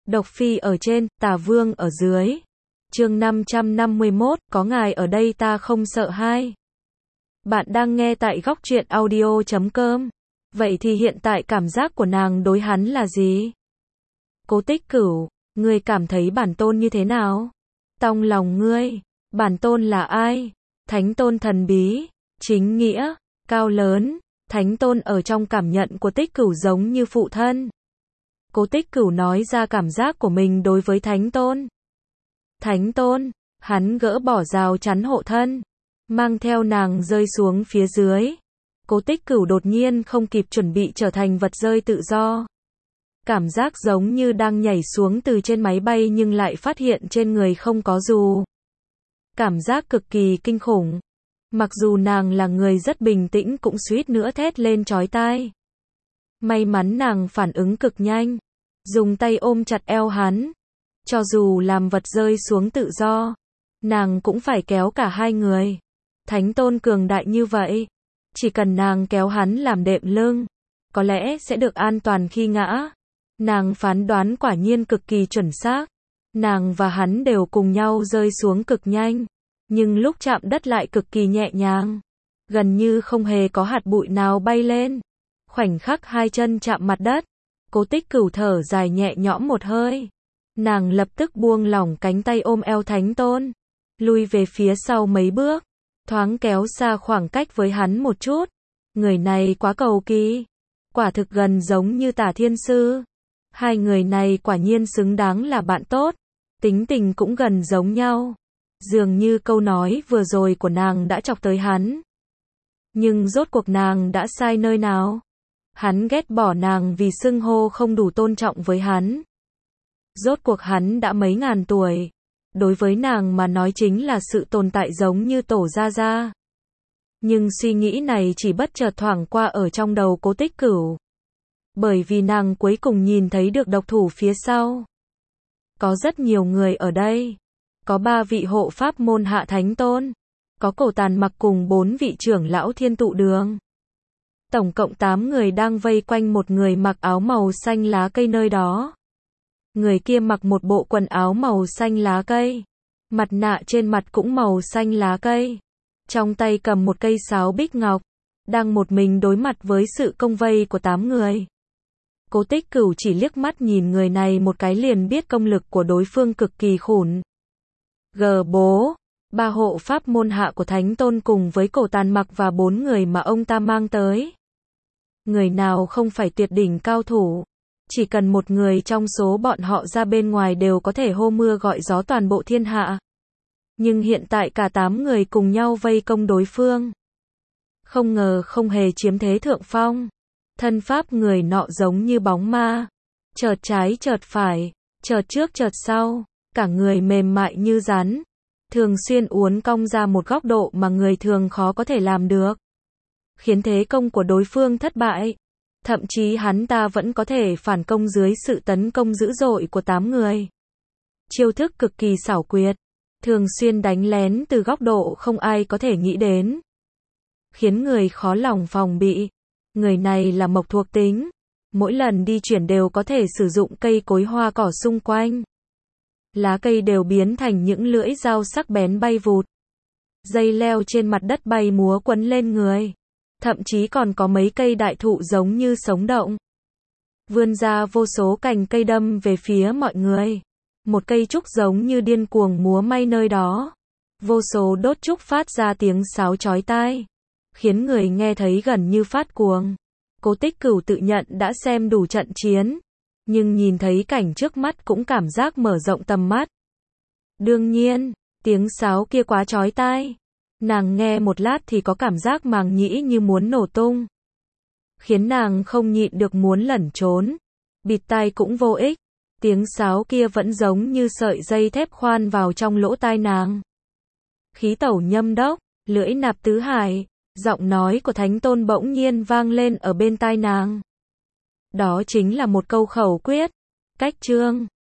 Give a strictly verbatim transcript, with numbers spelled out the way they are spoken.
Độc Phi ở trên, Tà Vương ở dưới. Chương năm trăm năm mươi mốt, có ngài ở đây ta không sợ hai. Bạn đang nghe tại góc truyện audio chấm com. Vậy thì hiện tại cảm giác của nàng đối hắn là gì? Cố Tích Cửu, ngươi cảm thấy bản tôn như thế nào? Trong lòng ngươi, bản tôn là ai? Thánh tôn thần bí, chính nghĩa, cao lớn. Thánh tôn ở trong cảm nhận của Tích Cửu giống như phụ thân. Cố Tích Cửu nói ra cảm giác của mình đối với Thánh tôn. Thánh tôn, hắn gỡ bỏ rào chắn hộ thân, mang theo nàng rơi xuống phía dưới. Cố Tích Cửu đột nhiên không kịp chuẩn bị trở thành vật rơi tự do. Cảm giác giống như đang nhảy xuống từ trên máy bay nhưng lại phát hiện trên người không có dù. Cảm giác cực kỳ kinh khủng. Mặc dù nàng là người rất bình tĩnh cũng suýt nữa thét lên chói tai. May mắn nàng phản ứng cực nhanh, dùng tay ôm chặt eo hắn. Cho dù làm vật rơi xuống tự do, nàng cũng phải kéo cả hai người. Thánh tôn cường đại như vậy, chỉ cần nàng kéo hắn làm đệm lưng, có lẽ sẽ được an toàn khi ngã. Nàng phán đoán quả nhiên cực kỳ chuẩn xác. Nàng và hắn đều cùng nhau rơi xuống cực nhanh, nhưng lúc chạm đất lại cực kỳ nhẹ nhàng, gần như không hề có hạt bụi nào bay lên. Khoảnh khắc hai chân chạm mặt đất, Cố Tích Cửu thở dài nhẹ nhõm một hơi. Nàng lập tức buông lỏng cánh tay ôm eo Thánh tôn, lui về phía sau mấy bước, thoáng kéo xa khoảng cách với hắn một chút. Người này quá cầu kỳ, quả thực gần giống như Tả Thiên Sư. Hai người này quả nhiên xứng đáng là bạn tốt, tính tình cũng gần giống nhau. Dường như câu nói vừa rồi của nàng đã chọc tới hắn. Nhưng rốt cuộc nàng đã sai nơi nào? Hắn ghét bỏ nàng vì xưng hô không đủ tôn trọng với hắn. Rốt cuộc hắn đã mấy ngàn tuổi, đối với nàng mà nói chính là sự tồn tại giống như tổ gia gia. Nhưng suy nghĩ này chỉ bất chợt thoảng qua ở trong đầu Cố Tích Cửu. Bởi vì nàng cuối cùng nhìn thấy được độc thủ phía sau. Có rất nhiều người ở đây. Có ba vị hộ pháp môn hạ Thánh tôn, có Cổ Tàn Mặc cùng bốn vị trưởng lão Thiên Tụ Đường. Tổng cộng tám người đang vây quanh một người mặc áo màu xanh lá cây nơi đó. Người kia mặc một bộ quần áo màu xanh lá cây, mặt nạ trên mặt cũng màu xanh lá cây, trong tay cầm một cây sáo bích ngọc, đang một mình đối mặt với sự công vây của tám người. Cố Tích Cửu chỉ liếc mắt nhìn người này một cái liền biết công lực của đối phương cực kỳ khủng. Gờ bố, ba hộ pháp môn hạ của Thánh tôn cùng với Cổ Tàn Mặc và bốn người mà ông ta mang tới. Người nào không phải tuyệt đỉnh cao thủ, chỉ cần một người trong số bọn họ ra bên ngoài đều có thể hô mưa gọi gió toàn bộ thiên hạ. Nhưng hiện tại cả tám người cùng nhau vây công đối phương. Không ngờ không hề chiếm thế thượng phong. Thân pháp người nọ giống như bóng ma, chợt trái chợt phải, chợt trước chợt sau. Cả người mềm mại như rắn, thường xuyên uốn cong ra một góc độ mà người thường khó có thể làm được, khiến thế công của đối phương thất bại. Thậm chí hắn ta vẫn có thể phản công dưới sự tấn công dữ dội của tám người. Chiêu thức cực kỳ xảo quyệt, thường xuyên đánh lén từ góc độ không ai có thể nghĩ đến, khiến người khó lòng phòng bị. Người này là mộc thuộc tính, mỗi lần đi chuyển đều có thể sử dụng cây cối hoa cỏ xung quanh. Lá cây đều biến thành những lưỡi dao sắc bén bay vụt. Dây leo trên mặt đất bay múa quấn lên người. Thậm chí còn có mấy cây đại thụ giống như sống động, vươn ra vô số cành cây đâm về phía mọi người. Một cây trúc giống như điên cuồng múa may nơi đó. Vô số đốt trúc phát ra tiếng sáo chói tai, khiến người nghe thấy gần như phát cuồng. Cố Tích Cửu tự nhận đã xem đủ trận chiến, nhưng nhìn thấy cảnh trước mắt cũng cảm giác mở rộng tầm mắt. Đương nhiên, tiếng sáo kia quá chói tai. Nàng nghe một lát thì có cảm giác màng nhĩ như muốn nổ tung, khiến nàng không nhịn được muốn lẩn trốn. Bịt tai cũng vô ích, tiếng sáo kia vẫn giống như sợi dây thép khoan vào trong lỗ tai nàng. Khí tẩu nhâm đốc, lưỡi nạp tứ hải, giọng nói của Thánh tôn bỗng nhiên vang lên ở bên tai nàng. Đó chính là một câu khẩu quyết, cách chương.